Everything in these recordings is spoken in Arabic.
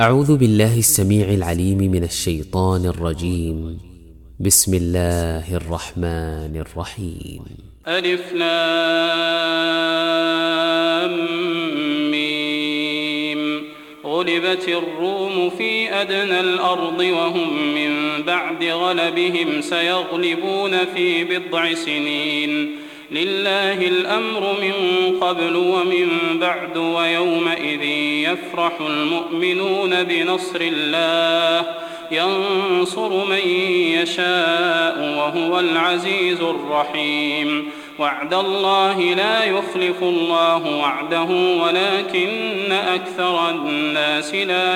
أعوذ بالله السميع العليم من الشيطان الرجيم. بسم الله الرحمن الرحيم. ألف لام ميم. غلبت الروم في أدنى الأرض وهم من بعد غلبهم سيغلبون في بضع سنين. لله الأمر من قبل ومن بعد ويومئذ يفرح المؤمنون بنصر الله ينصر من يشاء وهو العزيز الرحيم. وعد الله لا يخلف الله وعده ولكن أكثر الناس لا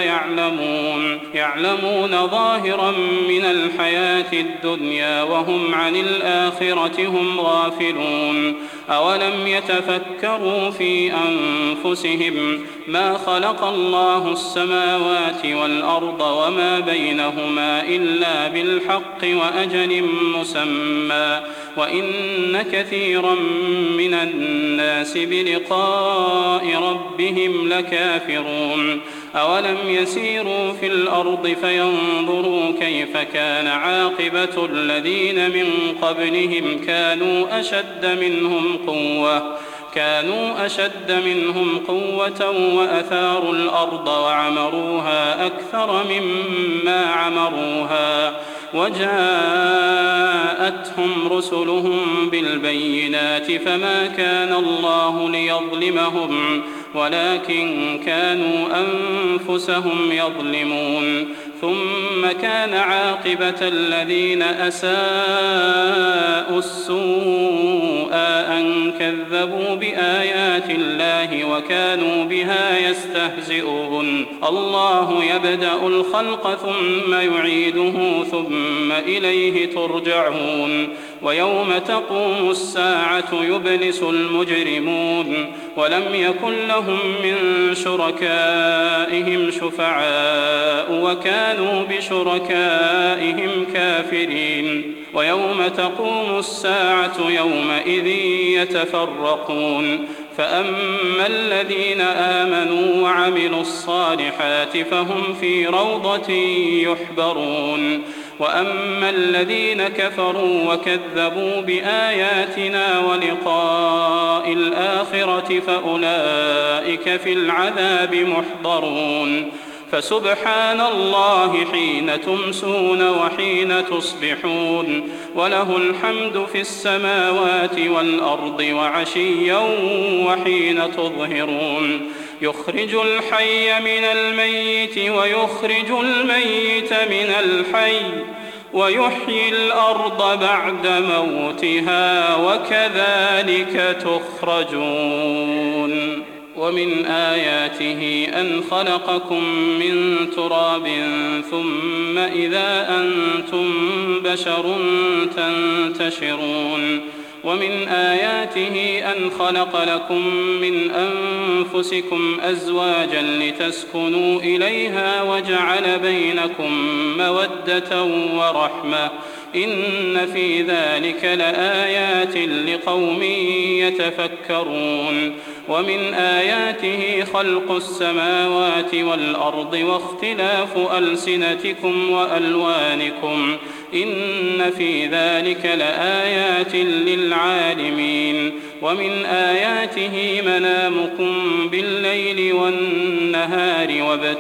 يعلمون ظاهرا من الحياة الدنيا وهم عن الآخرة هم غافلون. أولم يتفكروا في أنفسهم ما خلق الله السماوات والأرض وما بينهما إلا بالحق وأجل مسمى وإن كثيرا من الناس بلقاء ربهم لكافرون. أولم يسيروا في الأرض فينظروا كيف كان عاقبة الذين من قبلهم كانوا أشد منهم قوة وأثاروا الأرض وعمروها أكثر مما عمروها وجاءتهم رسلهم بالبينات فما كان الله ليظلمهم ولكن كانوا أنفسهم يظلمون. ثم كان عاقبة الذين أساءوا السوء أن كذبوا بآيات الله وكانوا بها يستهزئون. الله يبدأ الخلق ثم يعيده ثم إليه ترجعون. ويوم تقوم الساعة يبلس المجرمون ولم يكن لهم من شركائهم شفعاء وكانوا بشركائهم كافرين. ويوم تقوم الساعة يومئذ يتفرقون فأما الذين آمنوا وعملوا الصالحات فهم في روضة يحبرون وأما الذين كفروا وكذبوا بآياتنا ولقاء الآخرة فأولئك في العذاب محضرون. فسبحان الله حين تمسون وحين تصبحون وله الحمد في السماوات والأرض وعشيا وحين تظهرون. يخرج الحي من الميت ويخرج الميت من الحي ويحيي الأرض بعد موتها وكذلك تخرجون. ومن آياته أن خلقكم من تراب ثم إذا أنتم بشر تنتشرون. ومن آياته أن خلق لكم من أنفسكم أزواجا لتسكنوا إليها وجعل بينكم مودة ورحمة إن في ذلك لآيات لقوم يتفكرون. ومن آياته خلق السماوات والأرض واختلاف ألسنتكم وألوانكم إن في ذلك لآيات للعالمين. ومن آياته منامكم بالليل والنهار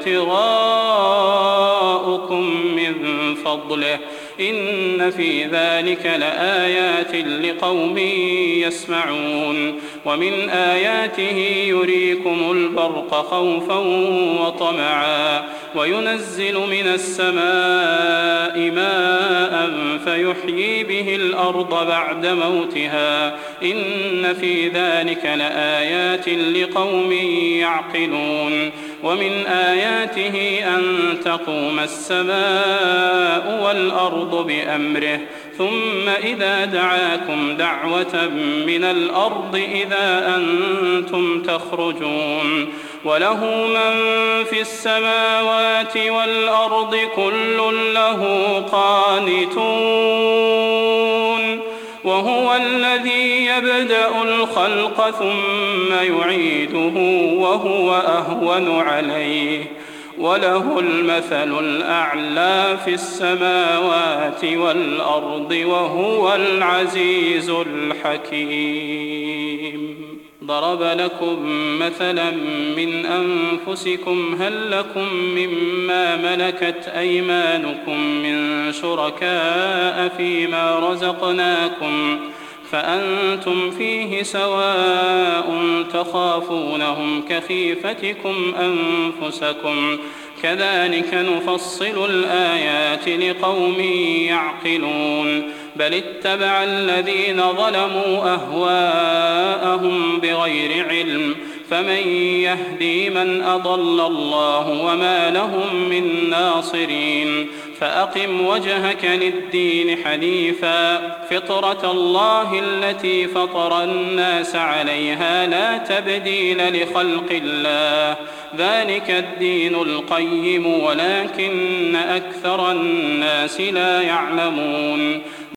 وابتغاؤكم من فضله إن في ذلك لآيات لقوم يسمعون. ومن آياته يريكم البرق خوفا وطمعا وينزل من السماء ماء فيحيي به الأرض بعد موتها إن في ذلك لآيات لقوم يعقلون. ومن آياته أن تقوم السماء والأرض بأمره ثم إذا دعاكم دعوة من الأرض إذا أنتم تخرجون. وله من في السماوات والأرض كل له قانتون. وهو الذي يبدأ الخلق ثم يعيده وهو أهون عليه وله المثل الأعلى في السماوات والأرض وهو العزيز الحكيم. ضرب لكم مثلا من أنفسكم هل لكم مما ملكت أيمانكم من شركاء فيما رزقناكم فأنتم فيه سواء تخافونهم كخيفتكم أنفسكم كذلك نفصل الآيات لقوم يعقلون بل اتبع الذين ظلموا أهواءهم بغير علم فمن يهدي من أضل الله وما لهم من ناصرين فأقم وجهك للدين حنيفا فطرة الله التي فطر الناس عليها لا تبديل لخلق الله ذلك الدين القيم ولكن أكثر الناس لا يعلمون